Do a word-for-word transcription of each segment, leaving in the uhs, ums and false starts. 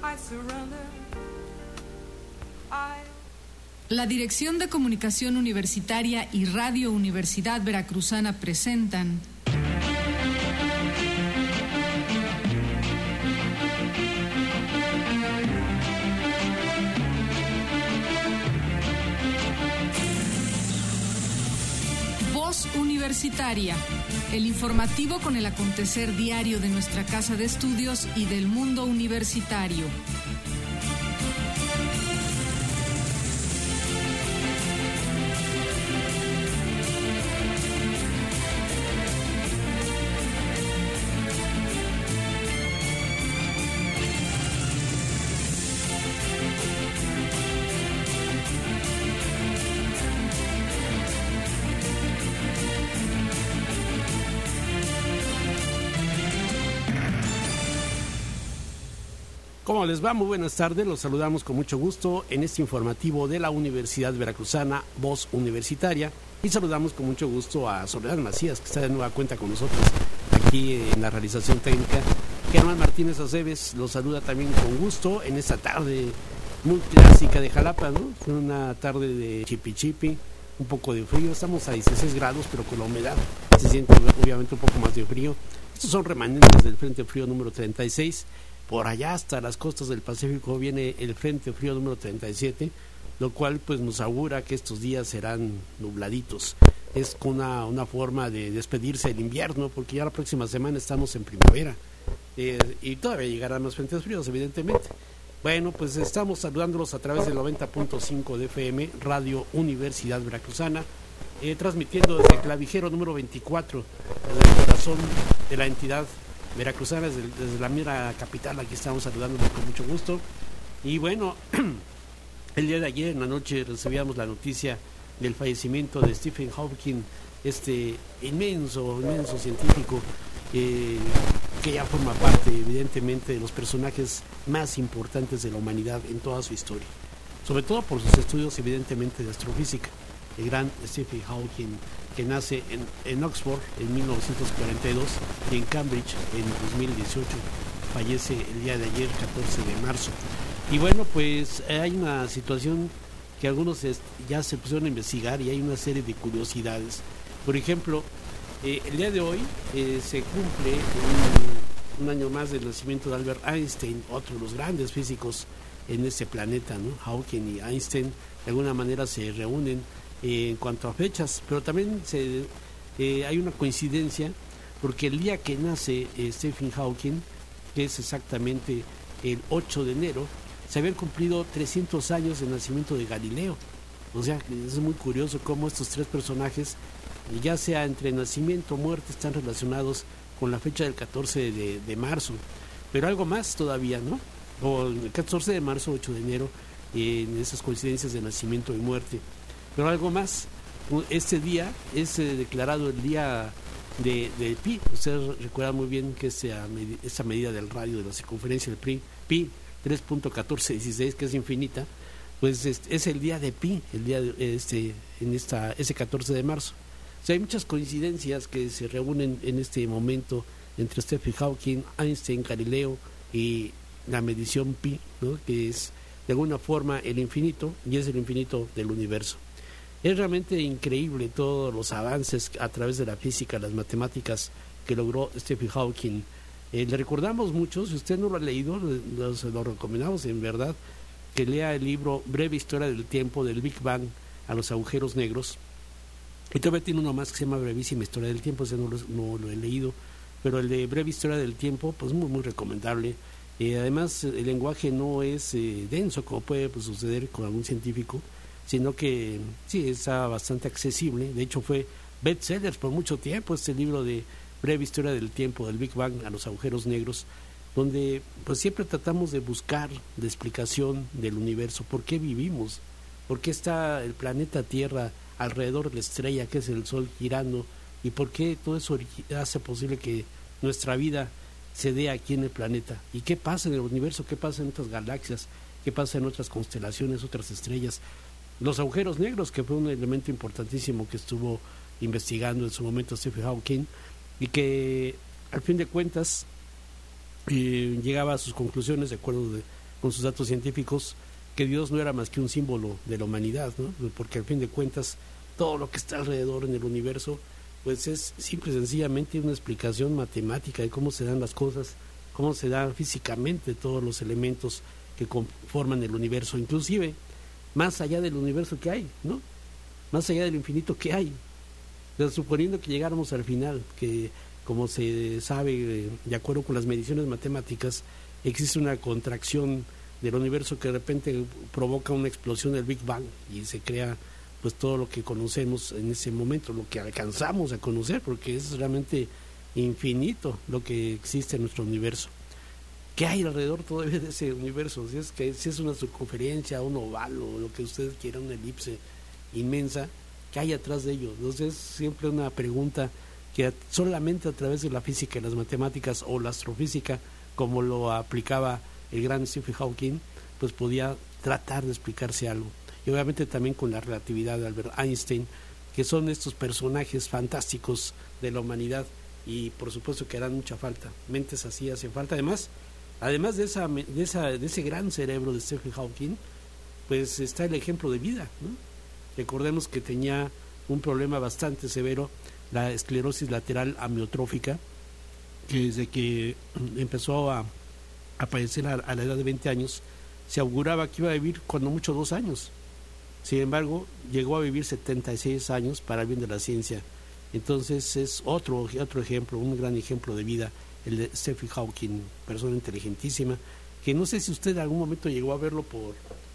La Dirección de Comunicación Universitaria y Radio Universidad Veracruzana presentan Voz Universitaria, el informativo con el acontecer diario de nuestra casa de estudios y del mundo universitario. ¿Cómo les va? Muy buenas tardes, los saludamos con mucho gusto en este informativo de la Universidad Veracruzana, Voz Universitaria, y saludamos con mucho gusto a Soledad Macías, que está de nueva cuenta con nosotros aquí en la realización técnica. Germán Martínez Aceves los saluda también con gusto en esta tarde muy clásica de Jalapa, ¿no? Fue una tarde de chipi chipi, un poco de frío, estamos a dieciséis grados, pero con la humedad se siente obviamente un poco más de frío. Estos son remanentes del Frente Frío número treinta y seis. Por allá hasta las costas del Pacífico viene el Frente Frío número treinta y siete, lo cual pues nos augura que estos días serán nubladitos. Es una, una forma de despedirse del invierno, porque ya la próxima semana estamos en primavera, eh, y todavía llegarán más frentes fríos, evidentemente. Bueno, pues estamos saludándolos a través del noventa punto cinco de F M, Radio Universidad Veracruzana, eh, transmitiendo desde Clavijero número veinticuatro, desde el corazón de la entidad veracruzana, desde, desde la mera capital. Aquí estamos saludándonos con mucho gusto. Y bueno, el día de ayer en la noche recibíamos la noticia del fallecimiento de Stephen Hawking, este inmenso, inmenso científico, eh, que ya forma parte evidentemente de los personajes más importantes de la humanidad en toda su historia, sobre todo por sus estudios evidentemente de astrofísica. El gran Stephen Hawking, que nace en, en Oxford en mil novecientos cuarenta y dos y en Cambridge en dos mil dieciocho, fallece el día de ayer, catorce de marzo. Y bueno, pues hay una situación que algunos ya se pusieron a investigar y hay una serie de curiosidades. Por ejemplo, eh, el día de hoy eh, se cumple un, un año más del nacimiento de Albert Einstein, otro de los grandes físicos en este planeta, ¿no? Hawking y Einstein de alguna manera se reúnen en cuanto a fechas, pero también se, eh, hay una coincidencia, porque el día que nace eh, Stephen Hawking, que es exactamente el ocho de enero, se habían cumplido trescientos años del nacimiento de Galileo. O sea, es muy curioso cómo estos tres personajes, ya sea entre nacimiento o muerte, están relacionados con la fecha del catorce de, de marzo, pero algo más todavía, ¿no? O el catorce de marzo, ocho de enero, eh, en esas coincidencias de nacimiento y muerte. Pero algo más, este día es eh, declarado el día de, de pi. Ustedes recuerdan muy bien que esa, esa medida del radio de la circunferencia del pi, pi tres punto catorce dieciséis, que es infinita, pues es, es el día de pi, el día de este, en esta, ese catorce de marzo. O sea, hay muchas coincidencias que se reúnen en este momento entre Stephen Hawking, Einstein, Galileo y la medición pi, ¿no? Que es de alguna forma el infinito, y es el infinito del universo. Es realmente increíble todos los avances a través de la física, las matemáticas que logró Stephen Hawking. Eh, le recordamos mucho, si usted no lo ha leído, se lo recomendamos en verdad, que lea el libro Breve Historia del Tiempo, del Big Bang a los agujeros negros. Y todavía tiene uno más que se llama Brevísima Historia del Tiempo, ese no lo, no lo he leído, pero el de Breve Historia del Tiempo, pues muy, muy recomendable. Eh, además, el lenguaje no es eh, denso, como puede pues, suceder con algún científico, sino que sí, está bastante accesible. De hecho, fue bestseller por mucho tiempo este libro de Breve Historia del Tiempo, del Big Bang a los agujeros negros, donde pues siempre tratamos de buscar la explicación del universo, por qué vivimos, por qué está el planeta Tierra alrededor de la estrella que es el Sol girando, y por qué todo eso hace posible que nuestra vida se dé aquí en el planeta, y qué pasa en el universo, qué pasa en otras galaxias, qué pasa en otras constelaciones, otras estrellas. Los agujeros negros, que fue un elemento importantísimo que estuvo investigando en su momento Stephen Hawking, y que al fin de cuentas eh, llegaba a sus conclusiones de acuerdo de, con sus datos científicos, que Dios no era más que un símbolo de la humanidad, ¿no? Porque al fin de cuentas todo lo que está alrededor en el universo pues es simple y sencillamente una explicación matemática de cómo se dan las cosas, cómo se dan físicamente todos los elementos que conforman el universo, inclusive más allá del universo que hay, ¿no? Más allá del infinito que hay. Pero suponiendo que llegáramos al final, que como se sabe, de acuerdo con las mediciones matemáticas, existe una contracción del universo que de repente provoca una explosión del Big Bang y se crea pues todo lo que conocemos en ese momento, lo que alcanzamos a conocer, porque es realmente infinito lo que existe en nuestro universo. ¿Qué hay alrededor todavía de ese universo? Si es que si es una circunferencia, un oval o lo que ustedes quieran, una elipse inmensa, ¿qué hay atrás de ello? Entonces es siempre una pregunta que solamente a través de la física y las matemáticas o la astrofísica, como lo aplicaba el gran Stephen Hawking, pues podía tratar de explicarse algo. Y obviamente también con la relatividad de Albert Einstein, que son estos personajes fantásticos de la humanidad y por supuesto que harán mucha falta. Mentes así hacen falta. Además, además de esa, de esa, de ese gran cerebro de Stephen Hawking, pues está el ejemplo de vida, ¿no? Recordemos que tenía un problema bastante severo, la esclerosis lateral amiotrófica, que desde que empezó a, a padecer a, a la edad de veinte años, se auguraba que iba a vivir cuando mucho dos años. Sin embargo, llegó a vivir setenta y seis años para el bien de la ciencia. Entonces es otro, otro ejemplo, un gran ejemplo de vida, el de Stephen Hawking, persona inteligentísima, que no sé si usted en algún momento llegó a verlo por,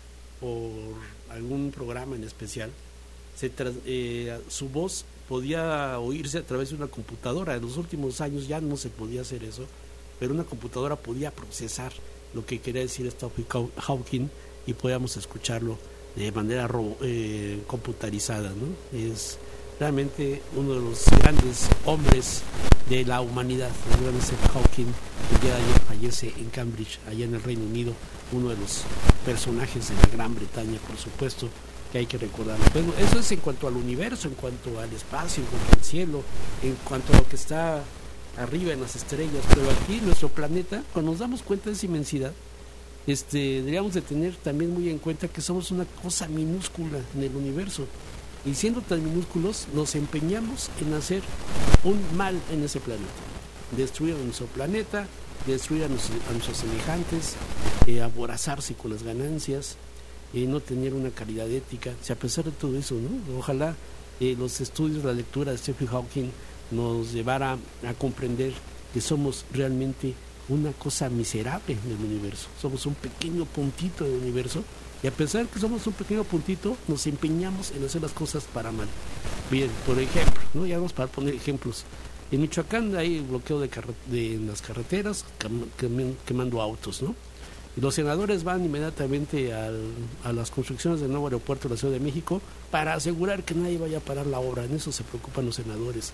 por algún programa en especial. Se tra eh, su voz podía oírse a través de una computadora. En los últimos años ya no se podía hacer eso, pero una computadora podía procesar lo que quería decir Stephen Hawking y podíamos escucharlo de manera eh, computarizada, ¿no? Es realmente uno de los grandes hombres de la humanidad, el gran Stephen Hawking, que el día de ayer fallece en Cambridge, allá en el Reino Unido, uno de los personajes de la Gran Bretaña, por supuesto, que hay que recordar. Bueno, eso es en cuanto al universo, en cuanto al espacio, en cuanto al cielo, en cuanto a lo que está arriba en las estrellas, pero aquí nuestro planeta, cuando nos damos cuenta de esa inmensidad, este, deberíamos de tener también muy en cuenta que somos una cosa minúscula en el universo, y siendo tan minúsculos nos empeñamos en hacer un mal en ese planeta, destruir a nuestro planeta, destruir a nuestros, a nuestros semejantes, eh, aborazarse con las ganancias, eh, no tener una calidad ética. O sea, a pesar de todo eso, ¿no? Ojalá eh, los estudios, la lectura de Stephen Hawking nos llevara a comprender que somos realmente una cosa miserable en el universo. Somos un pequeño puntito del universo y a pesar de que somos un pequeño puntito, nos empeñamos en hacer las cosas para mal. Bien, por ejemplo, ¿no? Ya vamos para poner ejemplos. En Michoacán hay bloqueo de, de las carreteras, quem quemando autos, ¿no? Y los senadores van inmediatamente al, a las construcciones del nuevo aeropuerto de la Ciudad de México para asegurar que nadie vaya a parar la obra. En eso se preocupan los senadores.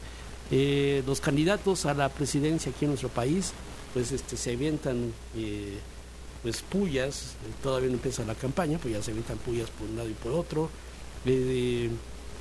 Eh, los candidatos a la presidencia aquí en nuestro país pues este se avientan eh, pues pullas, todavía no empieza la campaña, pues ya se avientan pullas por un lado y por otro. Eh,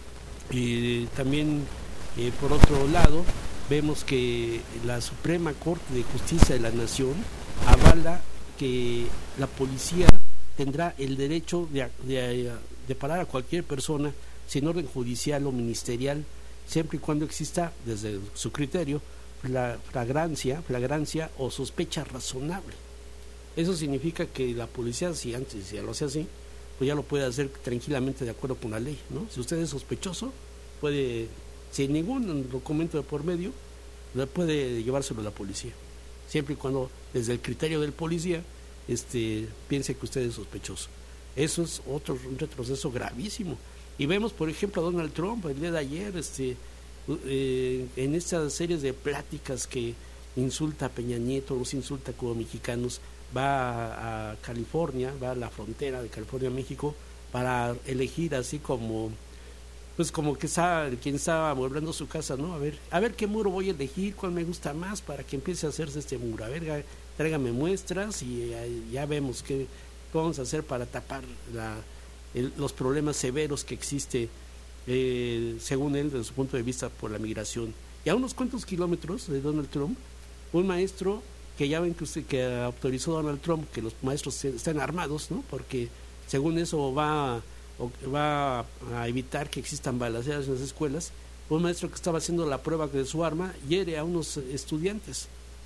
eh, también eh, por otro lado vemos que la Suprema Corte de Justicia de la Nación avala que la policía tendrá el derecho de, de, de parar a cualquier persona sin orden judicial o ministerial, siempre y cuando exista, desde su criterio, la flagrancia, flagrancia o sospecha razonable. Eso significa que la policía, si antes ya lo hace así, pues ya lo puede hacer tranquilamente de acuerdo con la ley, ¿no? Si usted es sospechoso, puede, sin ningún documento de por medio, puede llevárselo a la policía, siempre y cuando desde el criterio del policía este, piense que usted es sospechoso. Eso es otro un retroceso gravísimo. Y vemos, por ejemplo, a Donald Trump el día de ayer, este Eh, en estas series de pláticas que insulta a Peña Nieto, los insulta como mexicanos, va a, a California, va a la frontera de California a México para elegir así como pues como que está quien está amueblando su casa, ¿no? A ver, a ver qué muro voy a elegir, cuál me gusta más para que empiece a hacerse este muro. A ver, tráigame muestras y eh, ya vemos qué vamos a hacer para tapar la, el, los problemas severos que existe. Eh, según él, desde su punto de vista, por la migración. Y a unos cuantos kilómetros de Donald Trump, un maestro que ya ven que usted que autorizó Donald Trump que los maestros estén armados, ¿no? Porque según eso va, va a evitar que existan balaceras en las escuelas. Un maestro que estaba haciendo la prueba de su arma hiere a unos estudiantes.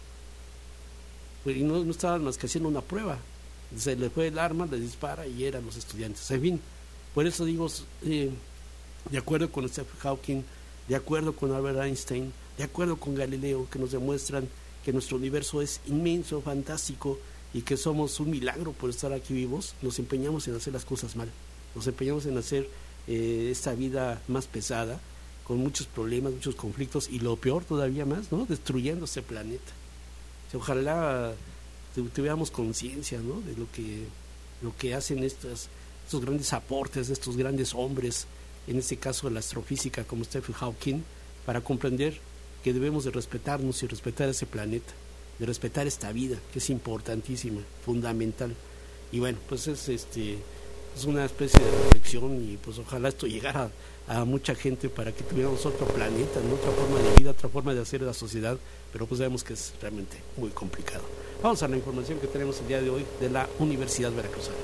Y no, no estaban más que haciendo una prueba. Se le fue el arma, le dispara y hiere a los estudiantes. En fin, por eso digo, eh, de acuerdo con Stephen Hawking, de acuerdo con Albert Einstein, de acuerdo con Galileo, que nos demuestran que nuestro universo es inmenso, fantástico y que somos un milagro por estar aquí vivos, nos empeñamos en hacer las cosas mal, nos empeñamos en hacer eh, esta vida más pesada, con muchos problemas, muchos conflictos y lo peor todavía más, ¿no? Destruyendo este planeta. Ojalá tuviéramos conciencia, ¿no? De lo que, lo que hacen estas, estos grandes aportes de estos grandes hombres, en este caso de la astrofísica como Stephen Hawking, para comprender que debemos de respetarnos y respetar ese planeta, de respetar esta vida, que es importantísima, fundamental. Y bueno, pues es este es una especie de reflexión y pues ojalá esto llegara a, a mucha gente para que tuviéramos otro planeta, ¿no? Otra forma de vida, otra forma de hacer la sociedad, pero pues sabemos que es realmente muy complicado. Vamos a la información que tenemos el día de hoy de la Universidad Veracruzana.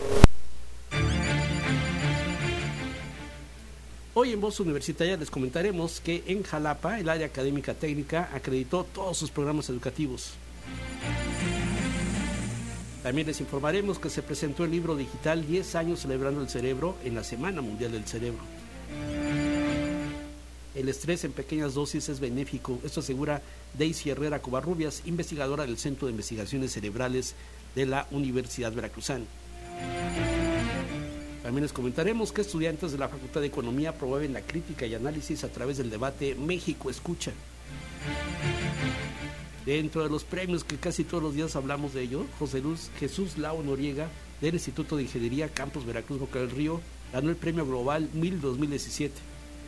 Hoy en Voz Universitaria les comentaremos que en Jalapa el área académica técnica acreditó todos sus programas educativos. También les informaremos que se presentó el libro digital diez años celebrando el cerebro en la Semana Mundial del Cerebro. El estrés en pequeñas dosis es benéfico, esto asegura Daisy Herrera Covarrubias, investigadora del Centro de Investigaciones Cerebrales de la Universidad Veracruzana. También les comentaremos que estudiantes de la Facultad de Economía promueven la crítica y análisis a través del debate México Escucha. Dentro de los premios que casi todos los días hablamos de ello, José Luz Jesús Lao Noriega del Instituto de Ingeniería Campus Veracruz Boca del Río ganó el Premio Global mil dos mil diecisiete.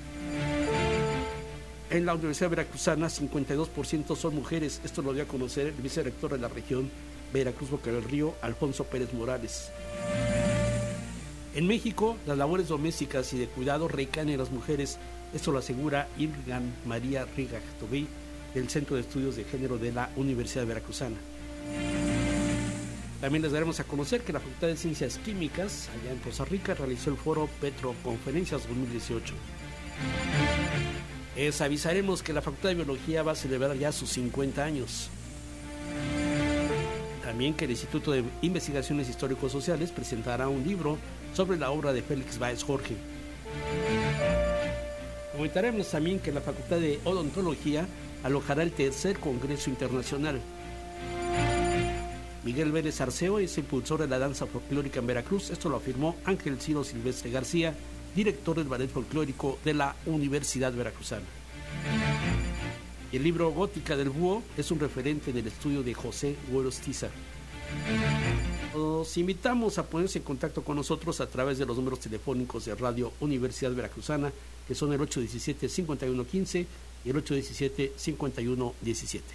En la Universidad Veracruzana, cincuenta y dos por ciento son mujeres. Esto lo dio a conocer el vicerrector de la región Veracruz Boca del Río, Alfonso Pérez Morales. En México, las labores domésticas y de cuidado recaen en las mujeres. Esto lo asegura Irgan María Riga Tobey, del Centro de Estudios de Género de la Universidad Veracruzana. También les daremos a conocer que la Facultad de Ciencias Químicas, allá en Poza Rica, realizó el foro Petroconferencias dos mil dieciocho. Les avisaremos que la Facultad de Biología va a celebrar ya sus cincuenta años. También que el Instituto de Investigaciones Histórico-Sociales presentará un libro sobre la obra de Félix Báez Jorge. Comentaremos también que la Facultad de Odontología alojará el tercer Congreso Internacional. Miguel Vélez Arceo es impulsor de la danza folclórica en Veracruz. Esto lo afirmó Ángel Ciro Silvestre García, director del Ballet Folclórico de la Universidad Veracruzana. Y el libro Gótica del Búho es un referente del estudio de José Gorostiza. Los invitamos a ponerse en contacto con nosotros a través de los números telefónicos de Radio Universidad Veracruzana, que son el ocho uno siete, cinco uno uno cinco y el ocho uno siete, cinco uno uno siete.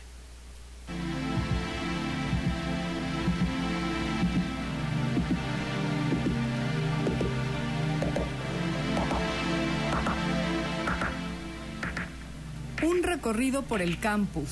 Un recorrido por el campus.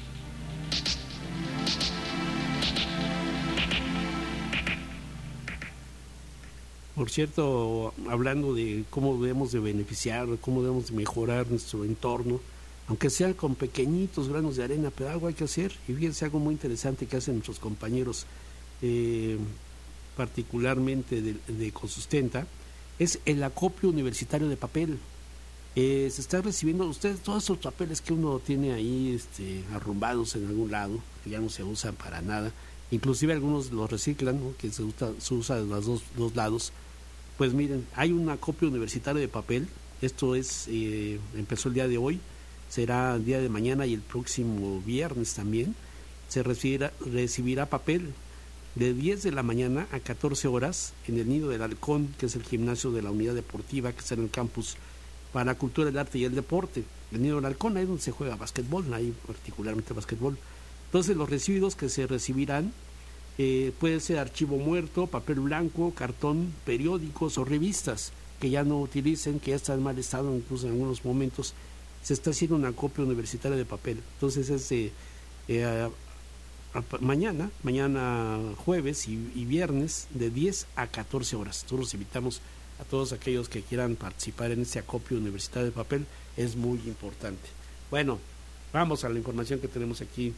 Por cierto, hablando de cómo debemos de beneficiar, cómo debemos de mejorar nuestro entorno, aunque sea con pequeñitos granos de arena, pero algo hay que hacer. Y fíjense algo muy interesante que hacen nuestros compañeros, eh, particularmente de, de Consustenta, es el acopio universitario de papel. Eh, se está recibiendo, ustedes, todos esos papeles que uno tiene ahí este, arrumbados en algún lado, que ya no se usan para nada, inclusive algunos los reciclan, ¿no? Que se usa, se usa de los dos, dos lados. Pues miren, hay un acopio universitario de papel. Esto es eh, empezó el día de hoy, será el día de mañana y el próximo viernes también. Se recibirá, recibirá papel de diez de la mañana a catorce horas en el Nido del Halcón, que es el gimnasio de la unidad deportiva que está en el campus para la cultura, el arte y el deporte. El Nido del Halcón, ahí es donde se juega básquetbol, ahí particularmente básquetbol. Entonces los residuos que se recibirán eh, puede ser archivo muerto, papel blanco, cartón, periódicos o revistas que ya no utilicen, que ya están en mal estado, incluso en algunos momentos se está haciendo una copia universitaria de papel. Entonces es eh, eh, mañana, mañana jueves y, y viernes de diez a catorce horas. Nosotros los invitamos a todos aquellos que quieran participar en este acopio universitario de papel, es muy importante. Bueno, vamos a la información que tenemos aquí,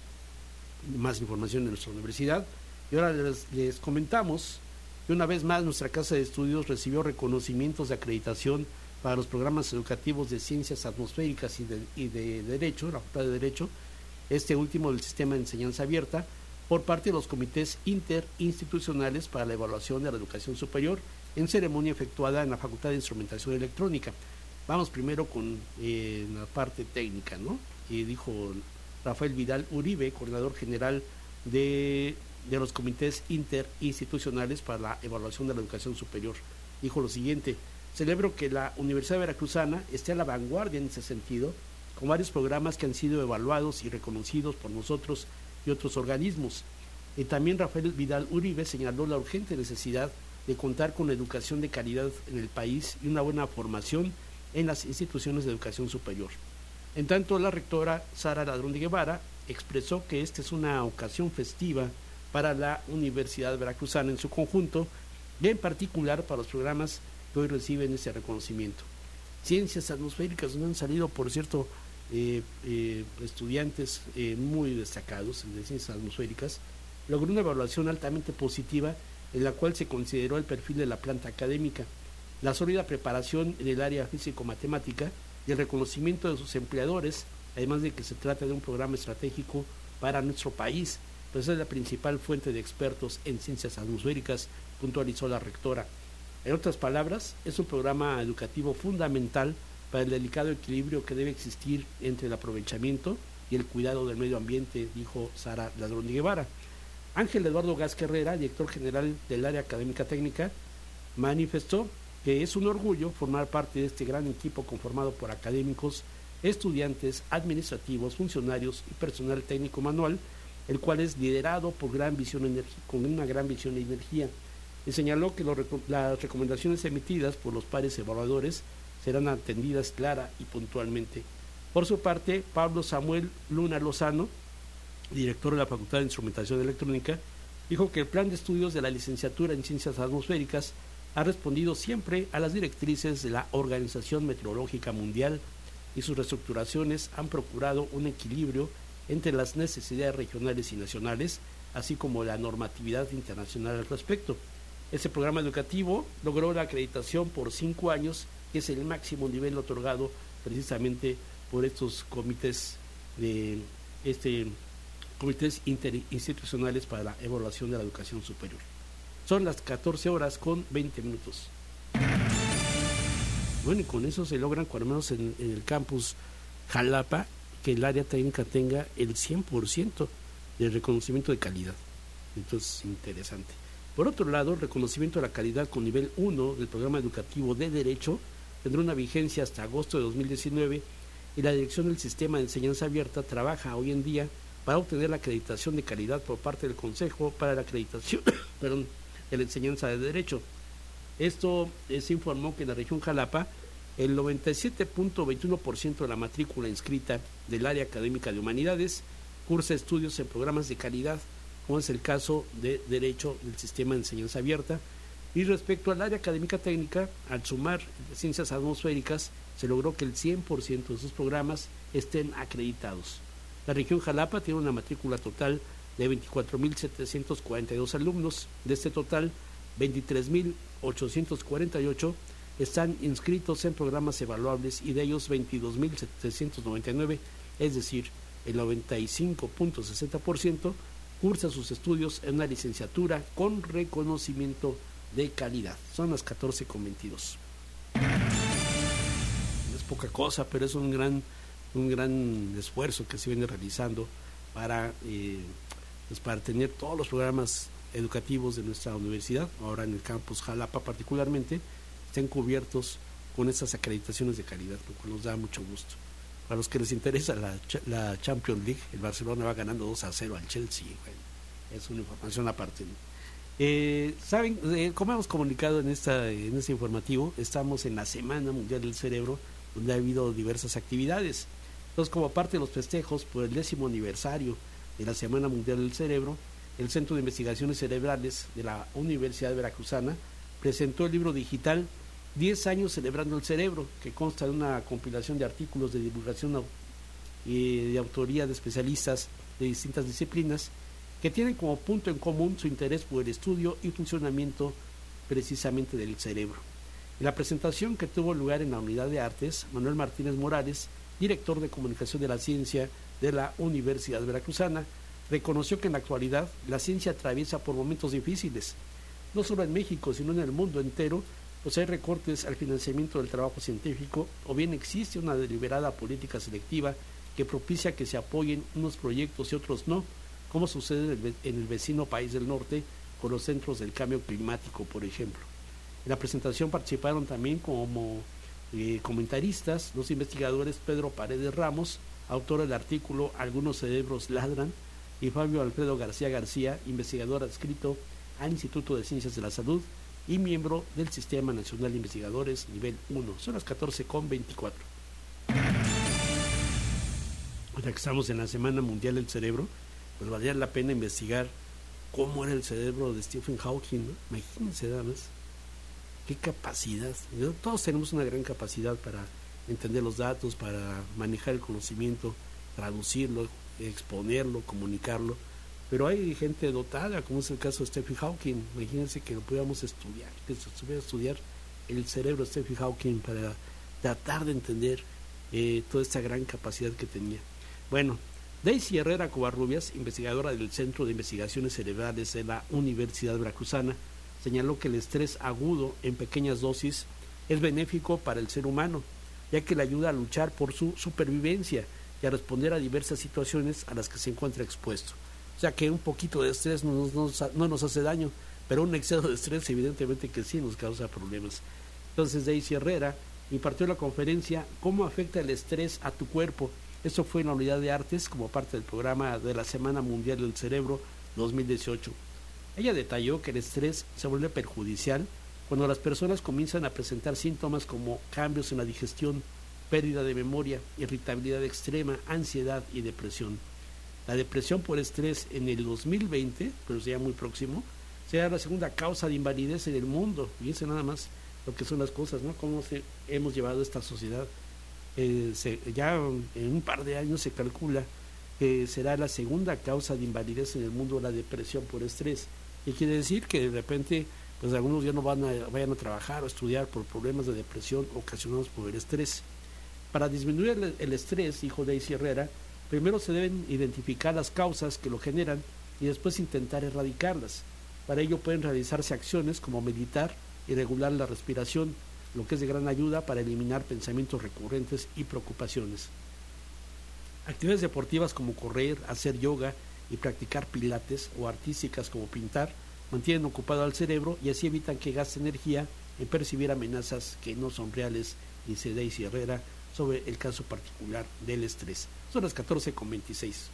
más información de nuestra universidad, y ahora les, les comentamos que una vez más nuestra casa de estudios recibió reconocimientos de acreditación para los programas educativos de ciencias atmosféricas y de, y de Derecho, la Facultad de Derecho, este último del sistema de enseñanza abierta, por parte de los comités interinstitucionales para la evaluación de la educación superior, en ceremonia efectuada en la Facultad de Instrumentación Electrónica. Vamos primero con eh, la parte técnica, ¿no? Y dijo Rafael Vidal Uribe, coordinador general de, de los comités interinstitucionales para la evaluación de la educación superior. Dijo lo siguiente: celebro que la Universidad Veracruzana esté a la vanguardia en ese sentido, con varios programas que han sido evaluados y reconocidos por nosotros y otros organismos. Y también Rafael Vidal Uribe señaló la urgente necesidad de contar con educación de calidad en el país y una buena formación en las instituciones de educación superior. En tanto, la rectora Sara Ladrón de Guevara expresó que esta es una ocasión festiva para la Universidad Veracruzana en su conjunto y en particular para los programas que hoy reciben este reconocimiento. Ciencias atmosféricas, donde han salido, por cierto, eh, eh, estudiantes eh, muy destacados de ciencias atmosféricas, logró una evaluación altamente positiva en la cual se consideró el perfil de la planta académica, la sólida preparación en el área físico-matemática y el reconocimiento de sus empleadores, además de que se trata de un programa estratégico para nuestro país, pues es la principal fuente de expertos en ciencias atmosféricas, puntualizó la rectora. En otras palabras, es un programa educativo fundamental para el delicado equilibrio que debe existir entre el aprovechamiento y el cuidado del medio ambiente, dijo Sara Ladrón de Guevara. Ángel Eduardo Gas Herrera, director general del área académica técnica, manifestó que es un orgullo formar parte de este gran equipo conformado por académicos, estudiantes, administrativos, funcionarios y personal técnico manual, el cual es liderado por gran visión energía, con una gran visión de energía. Y señaló que lo, las recomendaciones emitidas por los pares evaluadores serán atendidas clara y puntualmente. Por su parte, Pablo Samuel Luna Lozano, director de la Facultad de Instrumentación Electrónica, dijo que el plan de estudios de la licenciatura en Ciencias Atmosféricas ha respondido siempre a las directrices de la Organización Meteorológica Mundial y sus reestructuraciones han procurado un equilibrio entre las necesidades regionales y nacionales, así como la normatividad internacional al respecto. Este programa educativo logró la acreditación por cinco años, que es el máximo nivel otorgado precisamente por estos comités de este comités interinstitucionales para la evaluación de la educación superior. Son las catorce horas con veinte minutos. Bueno, y con eso se logran, por lo menos en, en el campus Jalapa, que el área técnica tenga el cien por ciento del reconocimiento de calidad. Entonces, interesante. Por otro lado, el reconocimiento de la calidad con nivel uno del programa educativo de Derecho tendrá una vigencia hasta agosto de dos mil diecinueve y la Dirección del Sistema de Enseñanza Abierta trabaja hoy en día para obtener la acreditación de calidad por parte del Consejo para la acreditación perdón, de la enseñanza de Derecho. Esto eh, se informó que en la región Jalapa el noventa y siete punto veintiuno por ciento de la matrícula inscrita del área académica de Humanidades cursa estudios en programas de calidad, como es el caso de Derecho del Sistema de Enseñanza Abierta. Y respecto al área académica técnica, al sumar ciencias atmosféricas, se logró que el cien por ciento de sus programas estén acreditados. La región Jalapa tiene una matrícula total de veinticuatro mil setecientos cuarenta y dos alumnos. De este total, veintitrés mil ochocientos cuarenta y ocho están inscritos en programas evaluables y de ellos veintidós mil setecientos noventa y nueve, es decir, el noventa y cinco punto sesenta por ciento, cursa sus estudios en una licenciatura con reconocimiento de calidad. Son las catorce con veintidós. Es poca cosa, pero es un gran un gran esfuerzo que se viene realizando para, eh, pues para tener todos los programas educativos de nuestra universidad, ahora en el campus Jalapa particularmente, estén cubiertos con estas acreditaciones de calidad, lo cual nos da mucho gusto. Para los que les interesa la, la Champions League, el Barcelona va ganando dos a cero al Chelsea. Bueno, es una información aparte. Eh, Saben, eh, como hemos comunicado en, esta, en este informativo, estamos en la Semana Mundial del Cerebro, donde ha habido diversas actividades. Entonces, como parte de los festejos por el décimo aniversario de la Semana Mundial del Cerebro, el Centro de Investigaciones Cerebrales de la Universidad Veracruzana presentó el libro digital diez años celebrando el cerebro, que consta de una compilación de artículos de divulgación y de autoría de especialistas de distintas disciplinas que tienen como punto en común su interés por el estudio y funcionamiento precisamente del cerebro. En la presentación, que tuvo lugar en la Unidad de Artes, Manuel Martínez Morales, director de Comunicación de la Ciencia de la Universidad Veracruzana, reconoció que en la actualidad la ciencia atraviesa por momentos difíciles, no solo en México, sino en el mundo entero, pues hay recortes al financiamiento del trabajo científico, o bien existe una deliberada política selectiva que propicia que se apoyen unos proyectos y otros no, como sucede en el vecino país del norte con los centros del cambio climático, por ejemplo. En la presentación participaron también como eh, comentaristas los investigadores Pedro Paredes Ramos, autor del artículo Algunos cerebros ladran, y Fabio Alfredo García García, investigador adscrito al Instituto de Ciencias de la Salud y miembro del Sistema Nacional de Investigadores Nivel uno. Son las catorce con veinticuatro. Ya que estamos en la Semana Mundial del Cerebro, pues valdría la pena investigar cómo era el cerebro de Stephen Hawking, ¿no? Imagínense nada más. Qué capacidad. Todos tenemos una gran capacidad para entender los datos, para manejar el conocimiento, traducirlo, exponerlo, comunicarlo, pero hay gente dotada, como es el caso de Stephen Hawking. Imagínense que lo pudiéramos estudiar, que se pudiera estudiar el cerebro de Stephen Hawking para tratar de entender eh, toda esta gran capacidad que tenía. Bueno, Daisy Herrera Covarrubias, investigadora del Centro de Investigaciones Cerebrales de la Universidad Veracruzana, señaló que el estrés agudo en pequeñas dosis es benéfico para el ser humano, ya que le ayuda a luchar por su supervivencia y a responder a diversas situaciones a las que se encuentra expuesto. O sea que un poquito de estrés no nos, no, no nos hace daño, pero un exceso de estrés evidentemente que sí nos causa problemas. Entonces Daisy Herrera impartió la conferencia ¿Cómo afecta el estrés a tu cuerpo? Esto fue en la Unidad de Artes como parte del programa de la Semana Mundial del Cerebro dos mil dieciocho. Ella detalló que el estrés se vuelve perjudicial cuando las personas comienzan a presentar síntomas como cambios en la digestión, pérdida de memoria, irritabilidad extrema, ansiedad y depresión. La depresión por estrés en el dos mil veinte, pero ya muy próximo, será la segunda causa de invalidez en el mundo. Fíjense nada más lo que son las cosas, ¿no? Cómo se, hemos llevado esta sociedad. Eh, se, ya en un par de años se calcula que será la segunda causa de invalidez en el mundo la depresión por estrés. Y quiere decir que de repente pues algunos ya no van a, vayan a trabajar o estudiar por problemas de depresión ocasionados por el estrés. Para disminuir el, el estrés, dijo Daisy Herrera, primero se deben identificar las causas que lo generan y después intentar erradicarlas. Para ello pueden realizarse acciones como meditar y regular la respiración, lo que es de gran ayuda para eliminar pensamientos recurrentes y preocupaciones. Actividades deportivas como correr, hacer yoga y practicar pilates, o artísticas como pintar, mantienen ocupado al cerebro y así evitan que gaste energía en percibir amenazas que no son reales, dice Daisy Herrera sobre el caso particular del estrés. Son las catorce con veintiséis.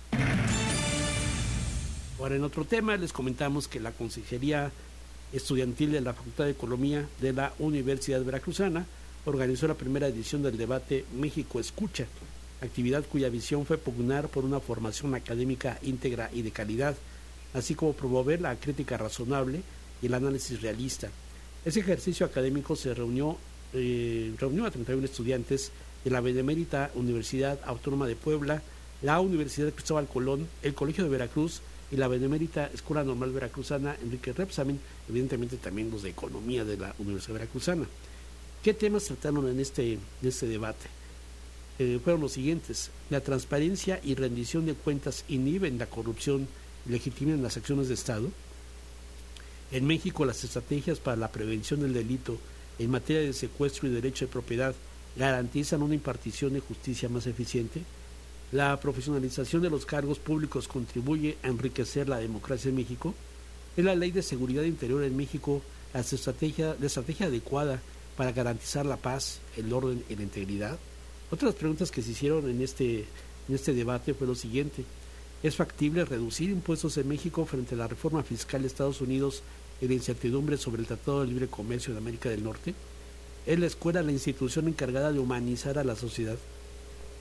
Ahora en otro tema les comentamos que la Consejería Estudiantil de la Facultad de Economía de la Universidad Veracruzana organizó la primera edición del debate México Escucha, actividad cuya visión fue pugnar por una formación académica íntegra y de calidad, así como promover la crítica razonable y el análisis realista. Ese ejercicio académico se reunió, eh, reunió a treinta y uno estudiantes de la Benemérita Universidad Autónoma de Puebla, la Universidad Cristóbal Colón, el Colegio de Veracruz y la Benemérita Escuela Normal Veracruzana Enrique Repsamen, evidentemente también los de Economía de la Universidad Veracruzana. ¿Qué temas trataron en este, en este debate? Eh, fueron los siguientes: la transparencia y rendición de cuentas inhiben la corrupción y legitiman las acciones de Estado. En México, las estrategias para la prevención del delito en materia de secuestro y derecho de propiedad garantizan una impartición de justicia más eficiente. La profesionalización de los cargos públicos contribuye a enriquecer la democracia en México. Es la Ley de Seguridad Interior en México la estrategia, la estrategia adecuada para garantizar la paz, el orden y la integridad. Otras preguntas que se hicieron en este, en este debate fue lo siguiente: ¿es factible reducir impuestos en México frente a la reforma fiscal de Estados Unidos y la incertidumbre sobre el Tratado de Libre Comercio de América del Norte? ¿Es la escuela la institución encargada de humanizar a la sociedad?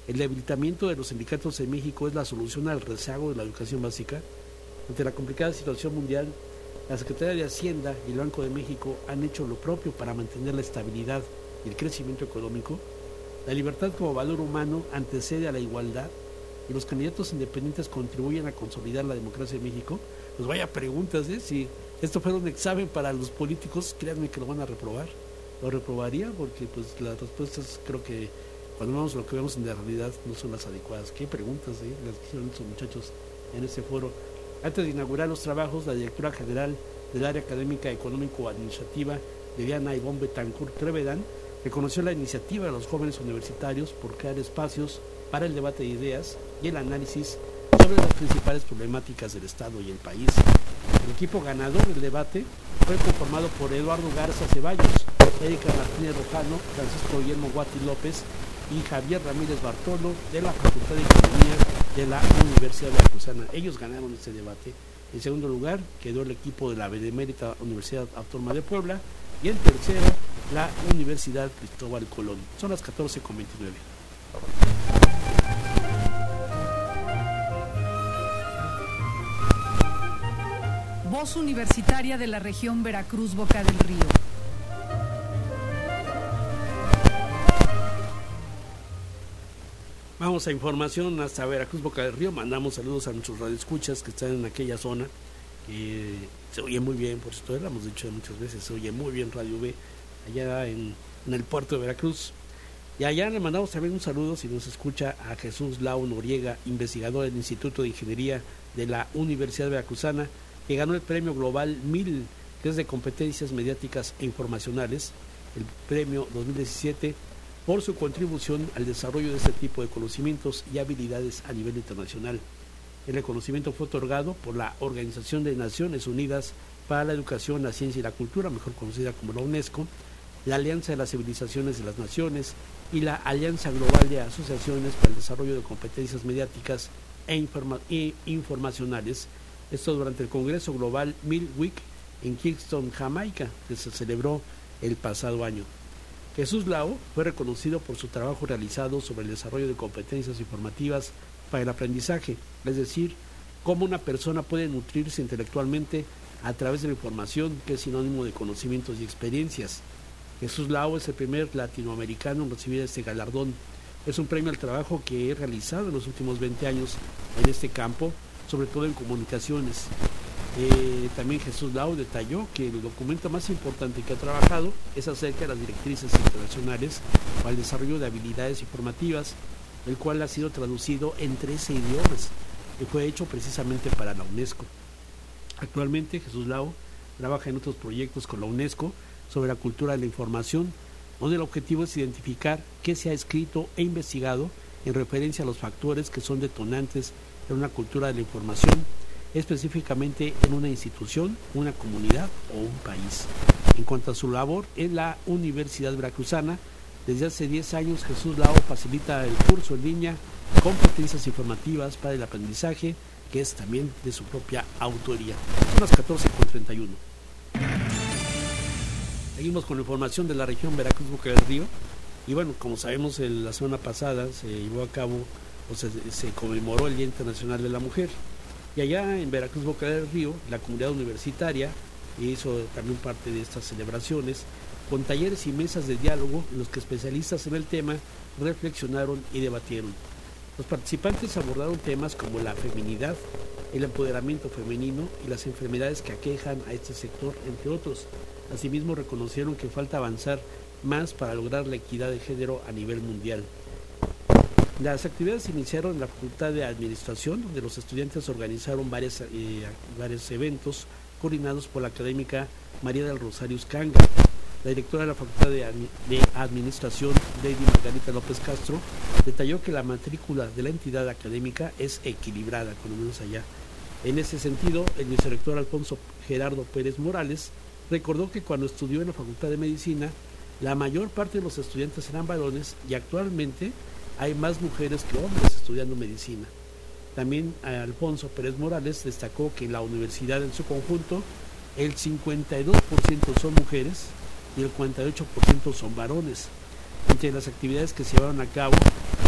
El debilitamiento de los sindicatos en México es la solución al rezago de la educación básica. Ante la complicada situación mundial, la Secretaría de Hacienda y el Banco de México han hecho lo propio para mantener la estabilidad y el crecimiento económico. La libertad como valor humano antecede a la igualdad y los candidatos independientes contribuyen a consolidar la democracia en México. Pues vaya preguntas, ¿eh? Si esto fuera un examen para los políticos, créanme que lo van a reprobar. Lo reprobaría porque pues las respuestas creo que cuando vemos lo que vemos en la realidad no son las adecuadas. ¿Qué preguntas eh? las que hicieron estos muchachos en este foro? Antes de inaugurar los trabajos, la directora general del área académica económico-administrativa, Liliana Ivonne Betancourt Trevedán, reconoció la iniciativa de los jóvenes universitarios por crear espacios para el debate de ideas y el análisis sobre las principales problemáticas del Estado y el país. El equipo ganador del debate fue conformado por Eduardo Garza Ceballos, Erika Martínez Rojano, Francisco Guillermo Guati López y Javier Ramírez Bartolo de la Facultad de Economía de la Universidad Veracruzana. Ellos ganaron este debate. En segundo lugar quedó el equipo de la Benemérita Universidad Autónoma de Puebla y en tercero la Universidad Cristóbal Colón. Son las catorce con veintinueve. Voz Universitaria de la región Veracruz, Boca del Río. Vamos a información hasta Veracruz, Boca del Río. Mandamos saludos a nuestros radioescuchas que están en aquella zona. Eh, se oye muy bien, por esto lo hemos dicho muchas veces, se oye muy bien Radio B, allá en, en el puerto de Veracruz. Y allá le mandamos también un saludo, si nos escucha, a Jesús Lau Noriega, investigador del Instituto de Ingeniería de la Universidad Veracruzana, que ganó el premio Global mil, que es de competencias mediáticas e informacionales, el premio dos mil diecisiete, por su contribución al desarrollo de este tipo de conocimientos y habilidades a nivel internacional. El reconocimiento fue otorgado por la Organización de Naciones Unidas para la Educación, la Ciencia y la Cultura, mejor conocida como la UNESCO, la Alianza de las Civilizaciones de las Naciones y la Alianza Global de Asociaciones para el Desarrollo de Competencias Mediáticas e, informa- e Informacionales. Esto durante el Congreso Global mil Week en Kingston, Jamaica, que se celebró el pasado año. Jesús Lao fue reconocido por su trabajo realizado sobre el desarrollo de competencias informativas para el aprendizaje, es decir, cómo una persona puede nutrirse intelectualmente a través de la información, que es sinónimo de conocimientos y experiencias. Jesús Lao es el primer latinoamericano en recibir este galardón. Es un premio al trabajo que he realizado en los últimos veinte años en este campo, sobre todo en comunicaciones. Eh, también Jesús Lau detalló que el documento más importante que ha trabajado es acerca de las directrices internacionales para el desarrollo de habilidades informativas, el cual ha sido traducido en trece idiomas y fue hecho precisamente para la UNESCO. Actualmente Jesús Lau trabaja en otros proyectos con la UNESCO sobre la cultura de la información, donde el objetivo es identificar qué se ha escrito e investigado en referencia a los factores que son detonantes en una cultura de la información, específicamente en una institución, una comunidad o un país. En cuanto a su labor en la Universidad Veracruzana, desde hace diez años Jesús Lao facilita el curso en línea Competencias Informativas para el Aprendizaje, que es también de su propia autoría. Son las catorce con treinta y uno. Seguimos con la información de la región Veracruz, Boca del Río. Y bueno, como sabemos, el, la semana pasada se llevó a cabo, o se, se conmemoró el Día Internacional de la Mujer. Y allá en Veracruz, Boca del Río, la comunidad universitaria hizo también parte de estas celebraciones, con talleres y mesas de diálogo en los que especialistas en el tema reflexionaron y debatieron. Los participantes abordaron temas como la feminidad, el empoderamiento femenino y las enfermedades que aquejan a este sector, entre otros. Asimismo, reconocieron que falta avanzar más para lograr la equidad de género a nivel mundial. Las actividades se iniciaron en la Facultad de Administración, donde los estudiantes organizaron varios, eh, varios eventos coordinados por la académica María del Rosario Uscanga. La directora de la Facultad de, de Administración, Lady Margarita López Castro, detalló que la matrícula de la entidad académica es equilibrada, con lo menos allá. En ese sentido, el vicerrector Alfonso Gerardo Pérez Morales recordó que cuando estudió en la Facultad de Medicina, la mayor parte de los estudiantes eran varones y actualmente hay más mujeres que hombres estudiando medicina. También Alfonso Pérez Morales destacó que en la universidad en su conjunto el cincuenta y dos por ciento son mujeres y el cuarenta y ocho por ciento son varones. Entre las actividades que se llevaron a cabo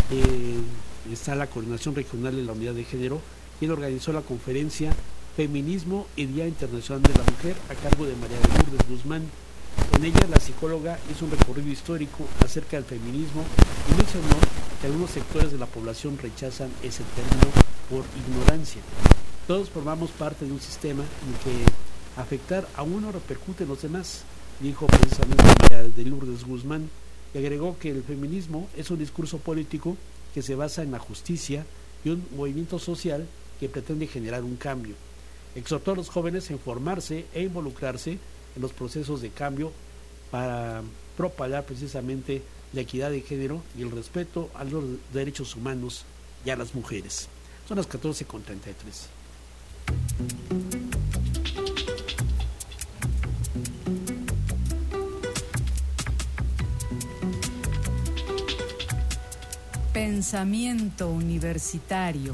eh, está la Coordinación Regional de la Unidad de Género, quien organizó la conferencia Feminismo y Día Internacional de la Mujer a cargo de María de Lourdes Guzmán. En ella la psicóloga hizo un recorrido histórico acerca del feminismo y mencionó que algunos sectores de la población rechazan ese término por ignorancia. Todos formamos parte de un sistema en que afectar a uno repercute en los demás, dijo precisamente María de Lourdes Guzmán, y agregó que el feminismo es un discurso político que se basa en la justicia y un movimiento social que pretende generar un cambio. Exhortó a los jóvenes a informarse e involucrarse en los procesos de cambio para propagar precisamente la equidad de género y el respeto a los derechos humanos y a las mujeres. Son las catorce con treinta y tres. Pensamiento universitario.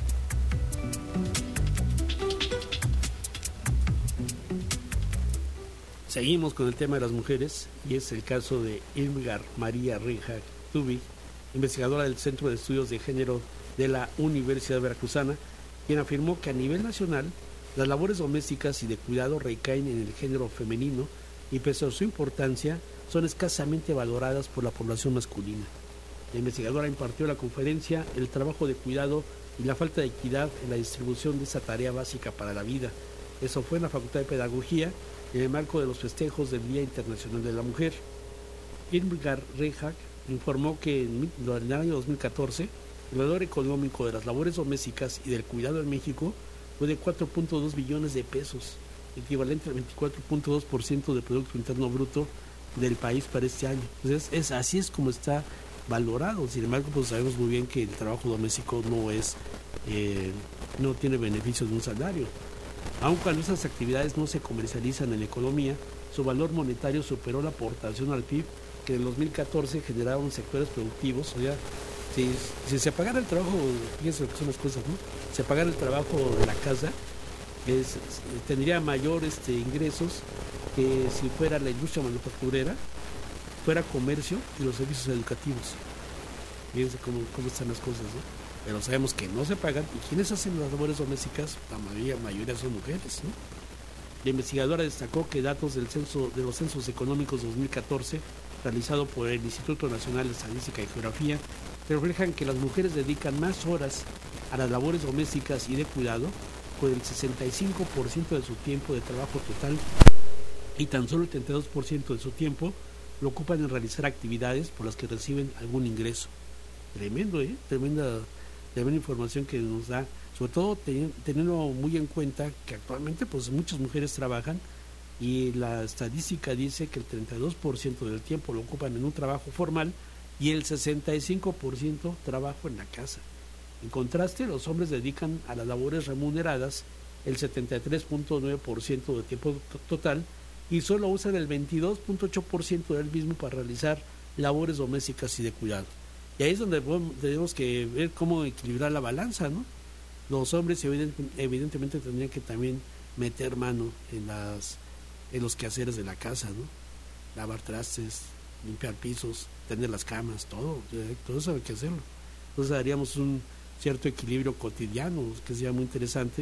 Seguimos con el tema de las mujeres y es el caso de Irmgard María Reinhardt Tubig, investigadora del Centro de Estudios de Género de la Universidad Veracruzana, quien afirmó que a nivel nacional las labores domésticas y de cuidado recaen en el género femenino y pese a su importancia son escasamente valoradas por la población masculina. La investigadora impartió la conferencia El trabajo de cuidado y la falta de equidad en la distribución de esa tarea básica para la vida. Eso fue en la Facultad de Pedagogía en el marco de los festejos del Día Internacional de la Mujer. Irmgard Reinhardt informó que en el año dos mil catorce el valor económico de las labores domésticas y del cuidado en México fue de cuatro punto dos billones de pesos, equivalente al veinticuatro punto dos por ciento del Producto Interno Bruto del país para este año. Entonces, es, así es como está valorado. Sin embargo, pues sabemos muy bien que el trabajo doméstico no es, eh, no tiene beneficio de un salario. Aun cuando esas actividades no se comercializan en la economía, su valor monetario superó la aportación al P I B que en dos mil catorce generaron sectores productivos. O sea, si, si se pagara el trabajo, fíjense lo que son las cosas, ¿no? Si se pagara el trabajo de la casa, es, tendría mayor este, ingresos que si fuera la industria manufacturera, fuera comercio y los servicios educativos. Fíjense cómo, cómo están las cosas, ¿no? Pero sabemos que no se pagan. ¿Y quiénes hacen las labores domésticas? La mayoría, mayoría son mujeres, ¿no? La investigadora destacó que datos del censo, de los censos económicos dos mil catorce, realizado por el Instituto Nacional de Estadística y Geografía, reflejan que las mujeres dedican más horas a las labores domésticas y de cuidado, con el sesenta y cinco por ciento de su tiempo de trabajo total, y tan solo el treinta y dos por ciento de su tiempo lo ocupan en realizar actividades por las que reciben algún ingreso. Tremendo, ¿eh? Tremenda... Tremenda información que nos da, sobre todo ten, teniendo muy en cuenta que actualmente pues muchas mujeres trabajan y la estadística dice que el treinta y dos por ciento del tiempo lo ocupan en un trabajo formal y el sesenta y cinco por ciento trabajo en la casa. En contraste, los hombres dedican a las labores remuneradas el setenta y tres punto nueve por ciento del tiempo total y solo usan el veintidós punto ocho por ciento del mismo para realizar labores domésticas y de cuidado. Y ahí es donde tenemos que ver cómo equilibrar la balanza, ¿no? Los hombres evidentemente tendrían que también meter mano en las en los quehaceres de la casa, ¿no? Lavar trastes, limpiar pisos, tender las camas, todo, todo eso hay que hacerlo. Entonces haríamos un cierto equilibrio cotidiano que sería muy interesante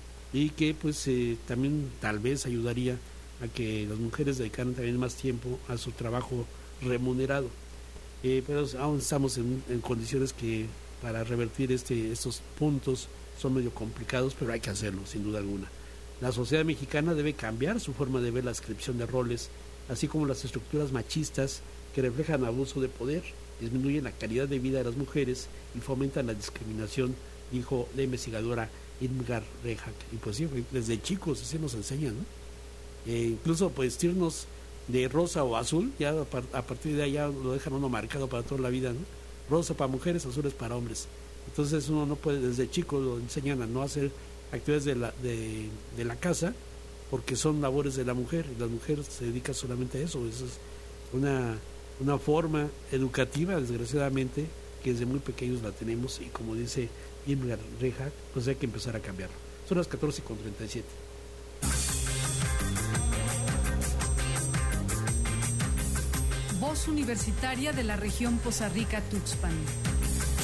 y que pues eh, también tal vez ayudaría a que las mujeres dedicaran también más tiempo a su trabajo remunerado. Eh, pero aún estamos en, en condiciones que para revertir este, estos puntos son medio complicados, pero hay que hacerlo, sin duda alguna. La sociedad mexicana debe cambiar su forma de ver la descripción de roles, así como las estructuras machistas que reflejan abuso de poder, disminuyen la calidad de vida de las mujeres y fomentan la discriminación, dijo la investigadora Irmgard Reinhardt. Y pues sí, desde chicos así nos enseñan, ¿no? Eh, incluso pues vestirnos de rosa o azul, ya a partir de ahí ya lo dejan uno marcado para toda la vida, ¿no? Rosa para mujeres, azules para hombres. Entonces uno no puede, desde chico lo enseñan a no hacer actividades de la, de, de la casa, porque son labores de la mujer, y la mujer se dedica solamente a eso. Eso es una, una forma educativa, desgraciadamente, que desde muy pequeños la tenemos, y como dice Irmgard Reinhardt, pues hay que empezar a cambiarlo. Son las catorce con treinta y siete. Voz Universitaria de la región Poza Rica Tuxpan.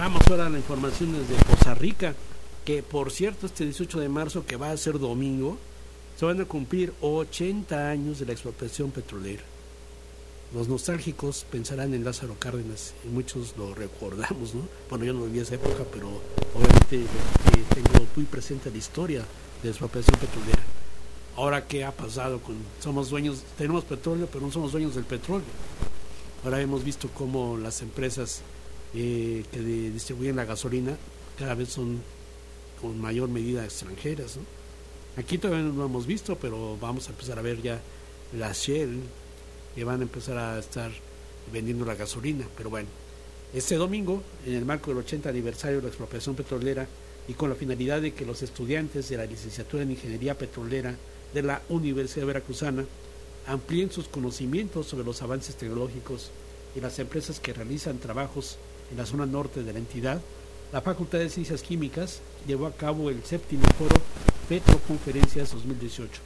Vamos ahora a la información desde Poza Rica, que por cierto este dieciocho de marzo, que va a ser domingo, se van a cumplir ochenta años de la expropiación petrolera. Los nostálgicos pensarán en Lázaro Cárdenas, y muchos lo recordamos, ¿no? Bueno, yo no viví esa época, pero obviamente eh, tengo muy presente la historia de la expropiación petrolera. Ahora, ¿qué ha pasado con, somos dueños, tenemos petróleo, pero no somos dueños del petróleo? Ahora hemos visto cómo las empresas eh, que de, distribuyen la gasolina cada vez son con mayor medida extranjeras, ¿no? Aquí todavía no lo hemos visto, pero vamos a empezar a ver ya las Shell que van a empezar a estar vendiendo la gasolina. Pero bueno, este domingo, en el marco del ochenta aniversario de la expropiación petrolera y con la finalidad de que los estudiantes de la licenciatura en Ingeniería Petrolera de la Universidad Veracruzana amplíen sus conocimientos sobre los avances tecnológicos y las empresas que realizan trabajos en la zona norte de la entidad, la Facultad de Ciencias Químicas llevó a cabo el séptimo foro Petroconferencias dos mil dieciocho.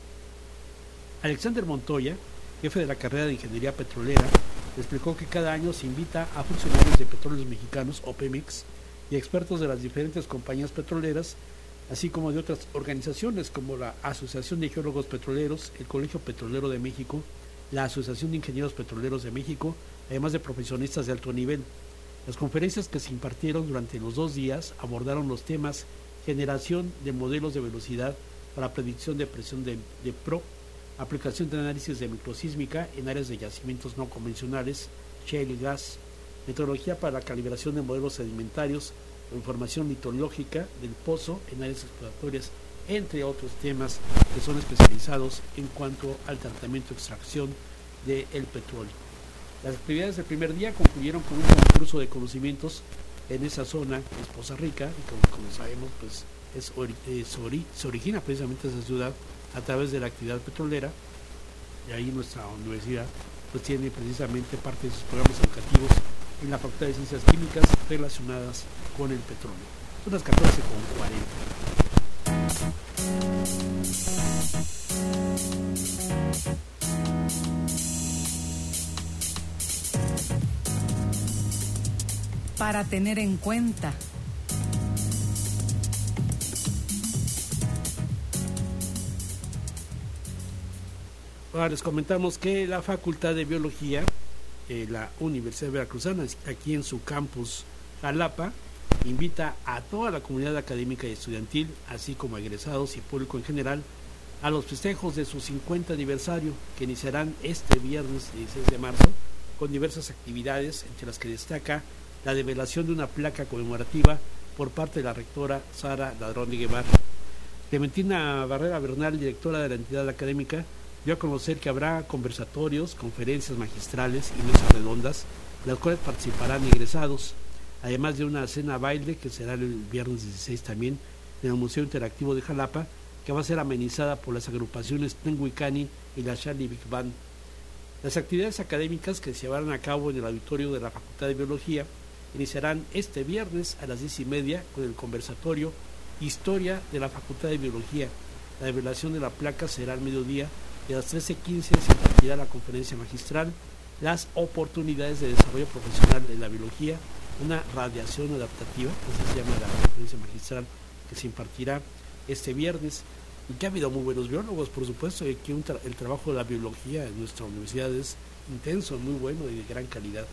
Alexander Montoya, jefe de la carrera de Ingeniería Petrolera, explicó que cada año se invita a funcionarios de Petróleos Mexicanos o Pemex y expertos de las diferentes compañías petroleras, así como de otras organizaciones como la Asociación de Geólogos Petroleros, el Colegio Petrolero de México, la Asociación de Ingenieros Petroleros de México, además de profesionistas de alto nivel. Las conferencias que se impartieron durante los dos días abordaron los temas generación de modelos de velocidad para predicción de presión de, de P R O, aplicación de análisis de microsísmica en áreas de yacimientos no convencionales, shale y gas, metodología para la calibración de modelos sedimentarios, información litológica del pozo en áreas exploratorias, entre otros temas que son especializados en cuanto al tratamiento y extracción del petróleo. Las actividades del primer día concluyeron con un concurso de conocimientos en esa zona, que es Poza Rica, y como, como sabemos, pues es, es ori, se origina precisamente esa ciudad a través de la actividad petrolera, y ahí nuestra universidad pues tiene precisamente parte de sus programas educativos en la Facultad de Ciencias Químicas relacionadas con el petróleo. Son las catorce con cuarenta. Para tener en cuenta. Ahora les comentamos que la Facultad de Biología, eh, la Universidad Veracruzana, aquí en su campus Jalapa, invita a toda la comunidad académica y estudiantil, así como a egresados y público en general, a los festejos de su cincuenta aniversario, que iniciarán este viernes dieciséis de marzo, con diversas actividades, entre las que destaca la develación de una placa conmemorativa por parte de la rectora Sara Ladrón de Guevara. Clementina Barrera Bernal, directora de la entidad académica, dio a conocer que habrá conversatorios, conferencias magistrales y mesas redondas, en las cuales participarán egresados, además de una cena baile que será el viernes dieciséis también en el Museo Interactivo de Jalapa, que va a ser amenizada por las agrupaciones Tenguicani y la Charlie Big Band. Las actividades académicas que se llevarán a cabo en el auditorio de la Facultad de Biología iniciarán este viernes a las diez y media con el conversatorio Historia de la Facultad de Biología. La develación de la placa será al mediodía y a las trece quince se impartirá la conferencia magistral Las oportunidades de desarrollo profesional en la biología, una radiación adaptativa, así se llama la conferencia magistral que se impartirá este viernes, y que ha habido muy buenos biólogos, por supuesto, y que un tra- el trabajo de la biología en nuestra universidad es intenso, muy bueno y de gran calidad.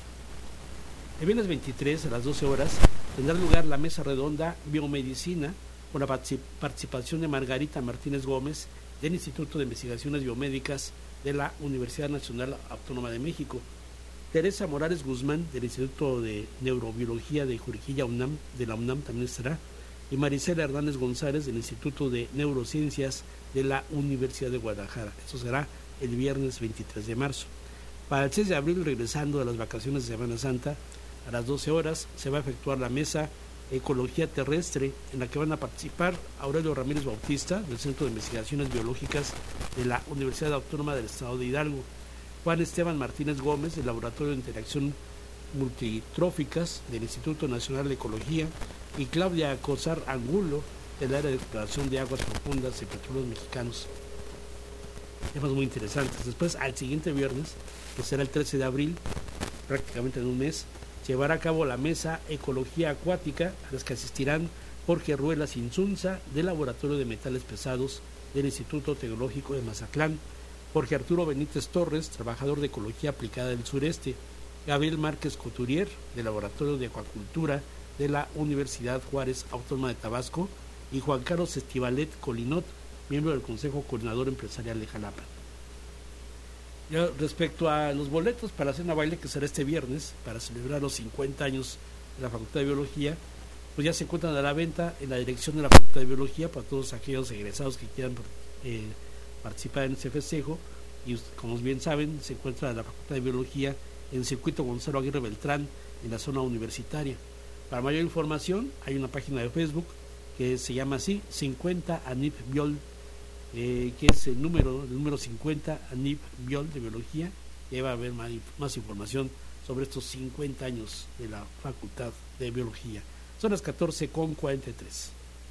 El viernes veintitrés a las doce horas tendrá lugar la mesa redonda Biomedicina con la participación de Margarita Martínez Gómez del Instituto de Investigaciones Biomédicas de la Universidad Nacional Autónoma de México, Teresa Morales Guzmán del Instituto de Neurobiología de Juriquilla UNAM, de la UNAM también estará, y Marisela Hernández González del Instituto de Neurociencias de la Universidad de Guadalajara. Eso será el viernes veintitrés de marzo. Para el seis de abril, regresando de las vacaciones de Semana Santa, a las doce horas se va a efectuar la mesa Ecología Terrestre, en la que van a participar Aurelio Ramírez Bautista, del Centro de Investigaciones Biológicas de la Universidad Autónoma del Estado de Hidalgo, Juan Esteban Martínez Gómez, del Laboratorio de Interacción Multitróficas del Instituto Nacional de Ecología, y Claudia Cosar Angulo, del área de exploración de aguas profundas y petróleos mexicanos. Temas muy interesantes. Después, al siguiente viernes, que será el trece de abril, prácticamente en un mes, llevará a cabo la mesa Ecología Acuática, a las que asistirán Jorge Ruelas Insunza, del Laboratorio de Metales Pesados del Instituto Tecnológico de Mazatlán, Jorge Arturo Benítez Torres, trabajador de Ecología Aplicada del Sureste, Gabriel Márquez Couturier, del Laboratorio de Acuacultura de la Universidad Juárez Autónoma de Tabasco, y Juan Carlos Estivalet Colinot, miembro del Consejo Coordinador Empresarial de Jalapa. Ya respecto a los boletos para la cena baile, que será este viernes, para celebrar los cincuenta años de la Facultad de Biología, pues ya se encuentran a la venta en la dirección de la Facultad de Biología para todos aquellos egresados que quieran eh, participar en este festejo. Y como bien saben, se encuentra la Facultad de Biología en el circuito Gonzalo Aguirre Beltrán, en la zona universitaria. Para mayor información, hay una página de Facebook que se llama así, cincuenta ANIP Biol, eh, que es el número, el número cincuenta ANIP Biol de Biología, que va a haber más, más información sobre estos cincuenta años de la Facultad de Biología. Son las catorce con cuarenta y tres.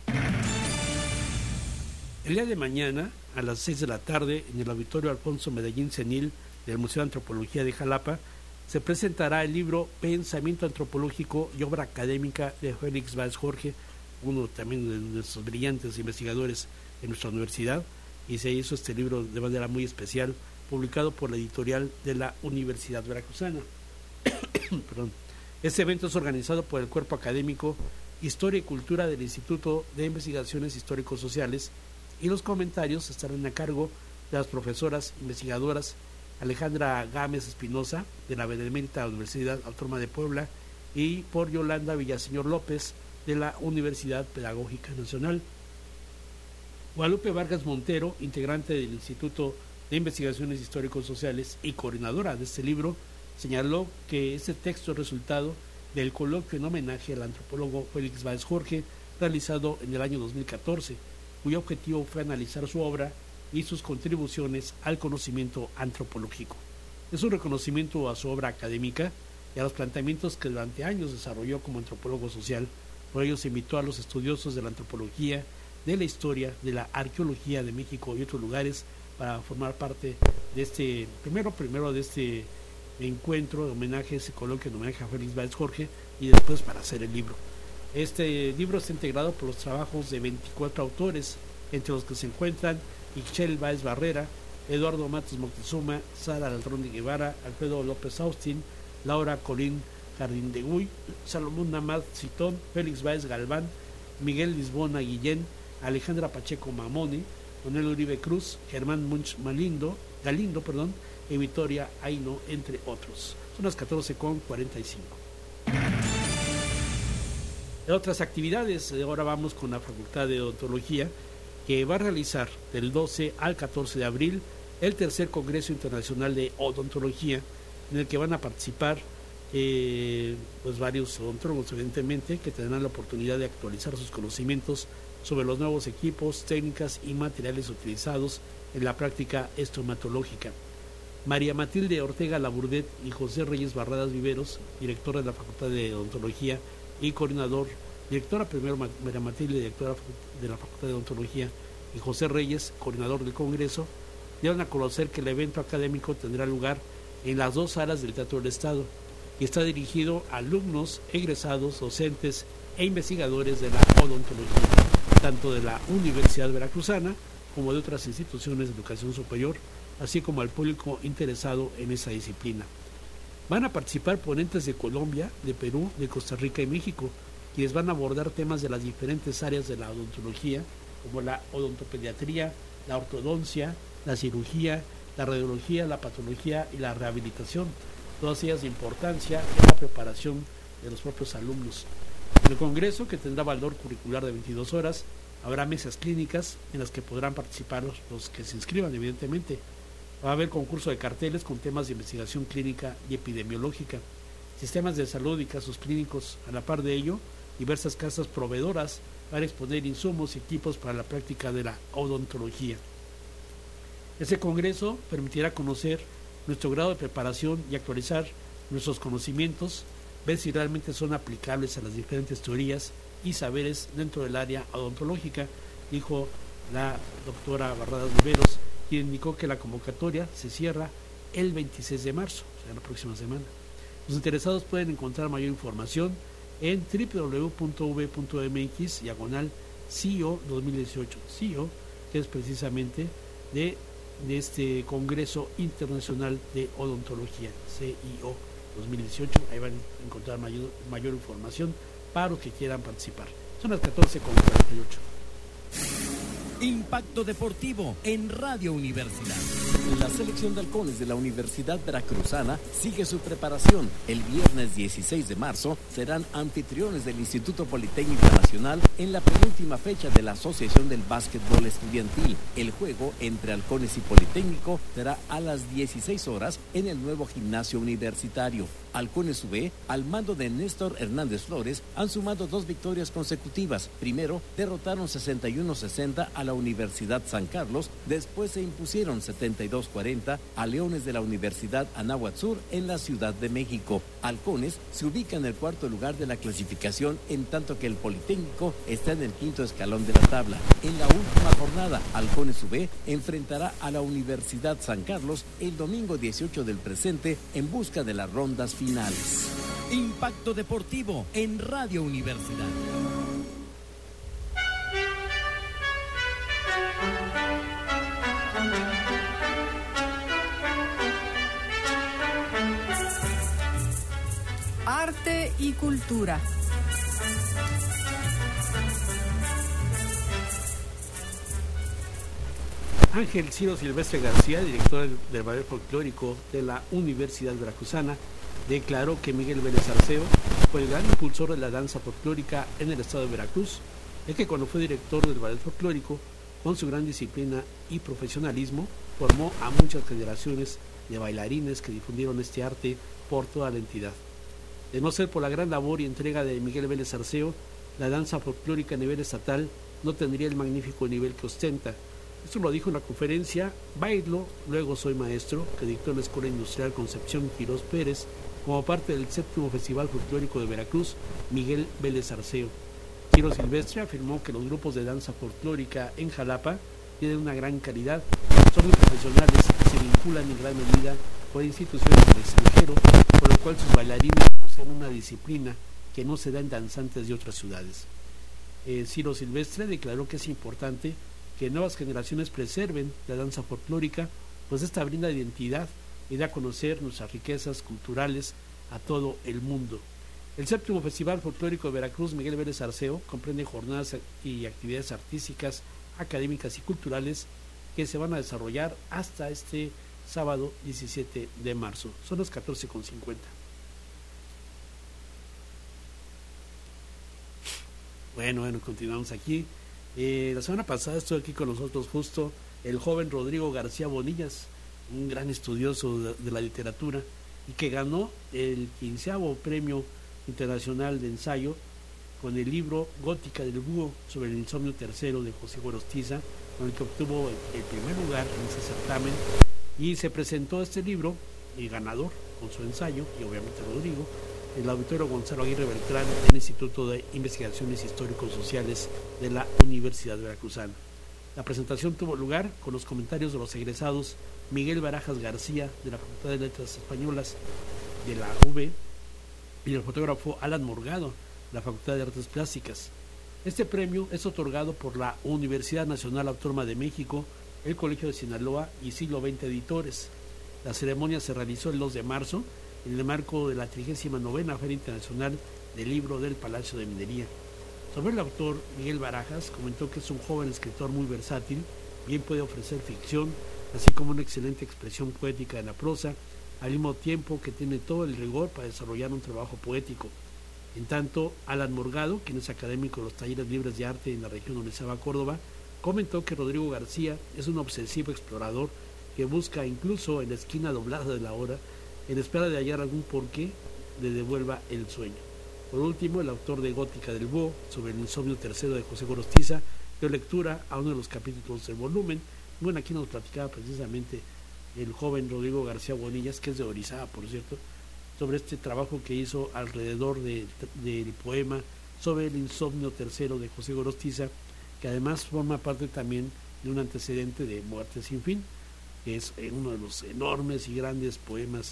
El día de mañana, a las seis de la tarde, en el Auditorio Alfonso Medellín Senil del Museo de Antropología de Jalapa, se presentará el libro Pensamiento Antropológico y Obra Académica de Félix Báez Jorge, uno también de nuestros brillantes investigadores en nuestra universidad, y se hizo este libro de manera muy especial, publicado por la editorial de la Universidad Veracruzana. Perdón. Este evento es organizado por el Cuerpo Académico Historia y Cultura del Instituto de Investigaciones Histórico-Sociales, y los comentarios estarán a cargo de las profesoras investigadoras Alejandra Gámez Espinosa, de la Benemérita Universidad Autónoma de Puebla, y por Yolanda Villaseñor López, de la Universidad Pedagógica Nacional. Guadalupe Vargas Montero, integrante del Instituto de Investigaciones Histórico-Sociales y coordinadora de este libro, señaló que este texto es resultado del coloquio en homenaje al antropólogo Félix Báez Jorge, realizado en el año dos mil catorce, cuyo objetivo fue analizar su obra y sus contribuciones al conocimiento antropológico. Es un reconocimiento a su obra académica y a los planteamientos que durante años desarrolló como antropólogo social. Por ello se invitó a los estudiosos de la antropología, de la historia, de la arqueología de México y otros lugares para formar parte de este, primero, primero de este encuentro de homenaje, ese coloquio en homenaje a Félix Báez Jorge, y después para hacer el libro. Este libro está integrado por los trabajos de veinticuatro autores, entre los que se encuentran Ixchel Báez Barrera, Eduardo Matos Moctezuma, Sara Ladrón de Guevara, Alfredo López Austin, Laura Colín Jardín de Guy, Salomón Namad Citón, Félix Báez Galván, Miguel Lisbona Guillén, Alejandra Pacheco Mamoni, Manuel Uribe Cruz, Germán Munch Malindo, Galindo, perdón, y Victoria Aino, entre otros. Son las catorce con cuarenta y cinco. En otras actividades, ahora vamos con la Facultad de Odontología, que va a realizar del doce al catorce de abril el tercer Congreso Internacional de Odontología, en el que van a participar eh, pues varios odontólogos, evidentemente, que tendrán la oportunidad de actualizar sus conocimientos sobre los nuevos equipos, técnicas y materiales utilizados en la práctica estomatológica. María Matilde Ortega Laburdet y José Reyes Barradas Viveros, directora de la Facultad de Odontología y coordinador, directora primero María Matilde, directora de la Facultad de Odontología, y José Reyes, coordinador del Congreso, dieron a conocer que el evento académico tendrá lugar en las dos salas del Teatro del Estado y está dirigido a alumnos, egresados, docentes e investigadores de la odontología, tanto de la Universidad Veracruzana como de otras instituciones de educación superior, así como al público interesado en esa disciplina. Van a participar ponentes de Colombia, de Perú, de Costa Rica y México, quienes van a abordar temas de las diferentes áreas de la odontología, como la odontopediatría, la ortodoncia, la cirugía, la radiología, la patología y la rehabilitación, todas ellas de importancia en la preparación de los propios alumnos. En el Congreso, que tendrá valor curricular de veintidós horas, habrá mesas clínicas en las que podrán participar los, los que se inscriban, evidentemente. Va a haber concurso de carteles con temas de investigación clínica y epidemiológica, sistemas de salud y casos clínicos. A la par de ello, diversas casas proveedoras van a exponer insumos y equipos para la práctica de la odontología. Este congreso permitirá conocer nuestro grado de preparación y actualizar nuestros conocimientos, ver si realmente son aplicables a las diferentes teorías y saberes dentro del área odontológica, dijo la doctora Barradas Viveros, quien indicó que la convocatoria se cierra el veintiséis de marzo, o sea, la próxima semana. Los interesados pueden encontrar mayor información en w w w punto v punto m x diagonal C I O dos mil dieciocho. C I O, que es precisamente de, de este Congreso Internacional de Odontología, C I O dos mil dieciocho. Ahí van a encontrar mayor, mayor información para los que quieran participar. Son las catorce con cuarenta y ocho. Impacto Deportivo en Radio Universidad. La selección de halcones de la Universidad Veracruzana sigue su preparación. El viernes dieciséis de marzo serán anfitriones del Instituto Politécnico Nacional en la penúltima fecha de la Asociación del Básquetbol Estudiantil. El juego entre halcones y Politécnico será a las dieciséis horas en el nuevo gimnasio universitario. Halcones U V, al mando de Néstor Hernández Flores, han sumado dos victorias consecutivas. Primero, derrotaron sesenta y uno sesenta a la Universidad San Carlos, después se impusieron setenta y dos cuarenta a Leones de la Universidad Anáhuac Sur en la Ciudad de México. Halcones se ubica en el cuarto lugar de la clasificación, en tanto que el Politécnico está en el quinto escalón de la tabla. En la última jornada, Halcones U V enfrentará a la Universidad San Carlos el domingo dieciocho del presente en busca de las rondas finales. Finales. Impacto Deportivo en Radio Universidad. Arte y cultura. Ángel Ciro Silvestre García, director del Ballet Folclórico de la Universidad Veracruzana, declaró que Miguel Vélez Arceo fue el gran impulsor de la danza folclórica en el estado de Veracruz, ya que cuando fue director del Ballet Folclórico, con su gran disciplina y profesionalismo, formó a muchas generaciones de bailarines que difundieron este arte por toda la entidad. De no ser por la gran labor y entrega de Miguel Vélez Arceo, la danza folclórica a nivel estatal no tendría el magnífico nivel que ostenta. Esto lo dijo en la conferencia Bailo, luego soy maestro, que dictó en la Escuela Industrial Concepción Quirós Pérez, como parte del séptimo Festival Folclórico de Veracruz, Miguel Vélez Arceo. Ciro Silvestre afirmó que los grupos de danza folclórica en Jalapa tienen una gran calidad, son muy profesionales y se vinculan en gran medida con instituciones del extranjero, por lo cual sus bailarines poseen una disciplina que no se da en danzantes de otras ciudades. Eh, Ciro Silvestre declaró que es importante que nuevas generaciones preserven la danza folclórica, pues esta brinda identidad y da a conocer nuestras riquezas culturales a todo el mundo. El séptimo Festival Folclórico de Veracruz, Miguel Vélez Arceo, comprende jornadas y actividades artísticas, académicas y culturales que se van a desarrollar hasta este sábado diecisiete de marzo. Son las catorce con cincuenta. Bueno, bueno, continuamos aquí. Eh, la semana pasada estuvo aquí con nosotros justo el joven Rodrigo García Bonillas, un gran estudioso de, de la literatura, y que ganó el quinceavo Premio Internacional de Ensayo con el libro Gótica del Búho sobre el insomnio tercero de José Gorostiza, con el que obtuvo el, el primer lugar en ese certamen, y se presentó este libro, el ganador, con su ensayo, y obviamente Rodrigo, el auditorio Gonzalo Aguirre Beltrán del Instituto de Investigaciones Histórico-Sociales de la Universidad Veracruzana. La presentación tuvo lugar con los comentarios de los egresados Miguel Barajas García de la Facultad de Letras Españolas de la U V y el fotógrafo Alan Morgado de la Facultad de Artes Plásticas. Este premio es otorgado por la Universidad Nacional Autónoma de México, el Colegio de Sinaloa y Siglo veinte Editores. La ceremonia se realizó el dos de marzo en el marco de la trigésima novena Feria Internacional del Libro del Palacio de Minería. Sobre el autor, Miguel Barajas comentó que es un joven escritor muy versátil, bien puede ofrecer ficción, así como una excelente expresión poética en la prosa, al mismo tiempo que tiene todo el rigor para desarrollar un trabajo poético. En tanto, Alan Morgado, quien es académico de los talleres libres de arte en la región Orizaba, Córdoba, comentó que Rodrigo García es un obsesivo explorador que busca incluso en la esquina doblada de la hora, en espera de hallar algún porqué le devuelva el sueño. Por último, el autor de Gótica del Búho, sobre el insomnio tercero de José Gorostiza, dio lectura a uno de los capítulos del volumen. Bueno, aquí nos platicaba precisamente el joven Rodrigo García Bonillas, que es de Orizaba, por cierto, sobre este trabajo que hizo alrededor de, de, del poema sobre el insomnio tercero de José Gorostiza, que además forma parte también de un antecedente de Muerte sin fin, que es uno de los enormes y grandes poemas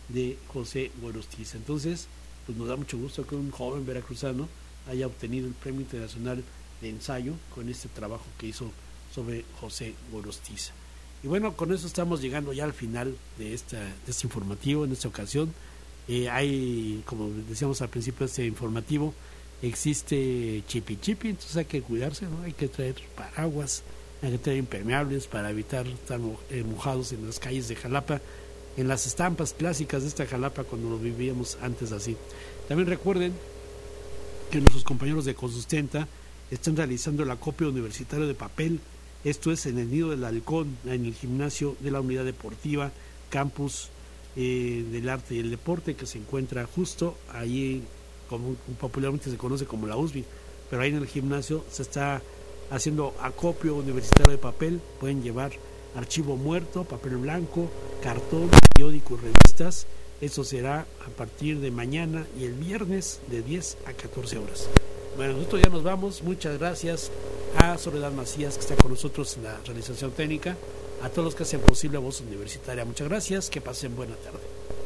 de José Gorostiza. Entonces, pues nos da mucho gusto que un joven veracruzano haya obtenido el Premio Internacional de Ensayo con este trabajo que hizo sobre José Gorostiza. Y bueno, con eso estamos llegando ya al final de, esta, de este informativo en esta ocasión. Eh, hay, como decíamos al principio de este informativo, existe chipi chipi, entonces hay que cuidarse, ¿no? Hay que traer paraguas, hay que traer impermeables para evitar estar mojados en las calles de Jalapa, en las estampas clásicas de esta Jalapa cuando lo vivíamos antes así. También recuerden que nuestros compañeros de Consustenta están realizando el acopio universitario de papel. Esto es en el Nido del Halcón, en el gimnasio de la Unidad Deportiva Campus eh, del Arte y el Deporte, que se encuentra justo ahí, como popularmente se conoce como la U S B I, pero ahí en el gimnasio se está haciendo acopio universitario de papel. Pueden llevar archivo muerto, papel blanco, cartón, periódico y revistas. Eso será a partir de mañana y el viernes de diez a catorce horas. Bueno, nosotros ya nos vamos. Muchas gracias a Soledad Macías, que está con nosotros en la realización técnica, a todos los que hacen posible Voz Universitaria. Muchas gracias, que pasen buena tarde.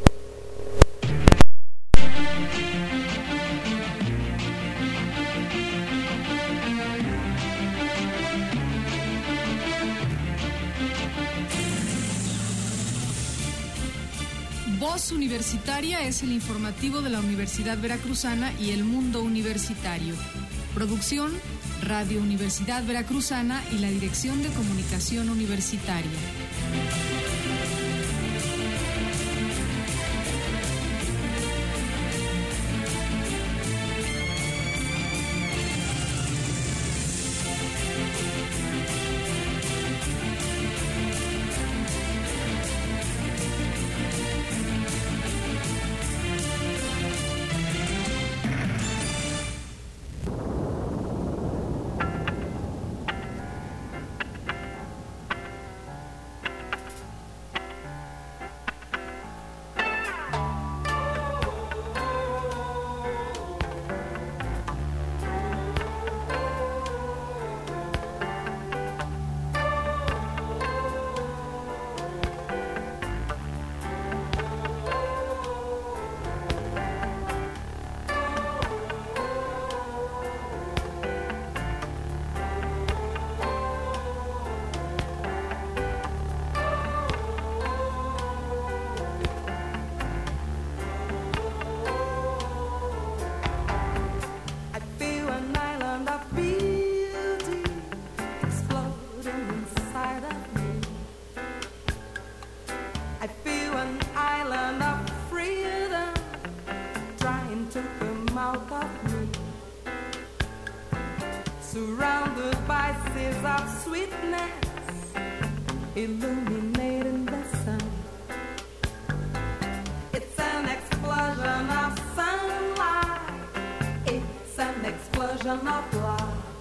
Voz Universitaria es el informativo de la Universidad Veracruzana y el mundo universitario. Producción, Radio Universidad Veracruzana y la Dirección de Comunicación Universitaria. Surrounded by seas of sweetness, illuminating the sun. It's an explosion of sunlight, it's an explosion of love.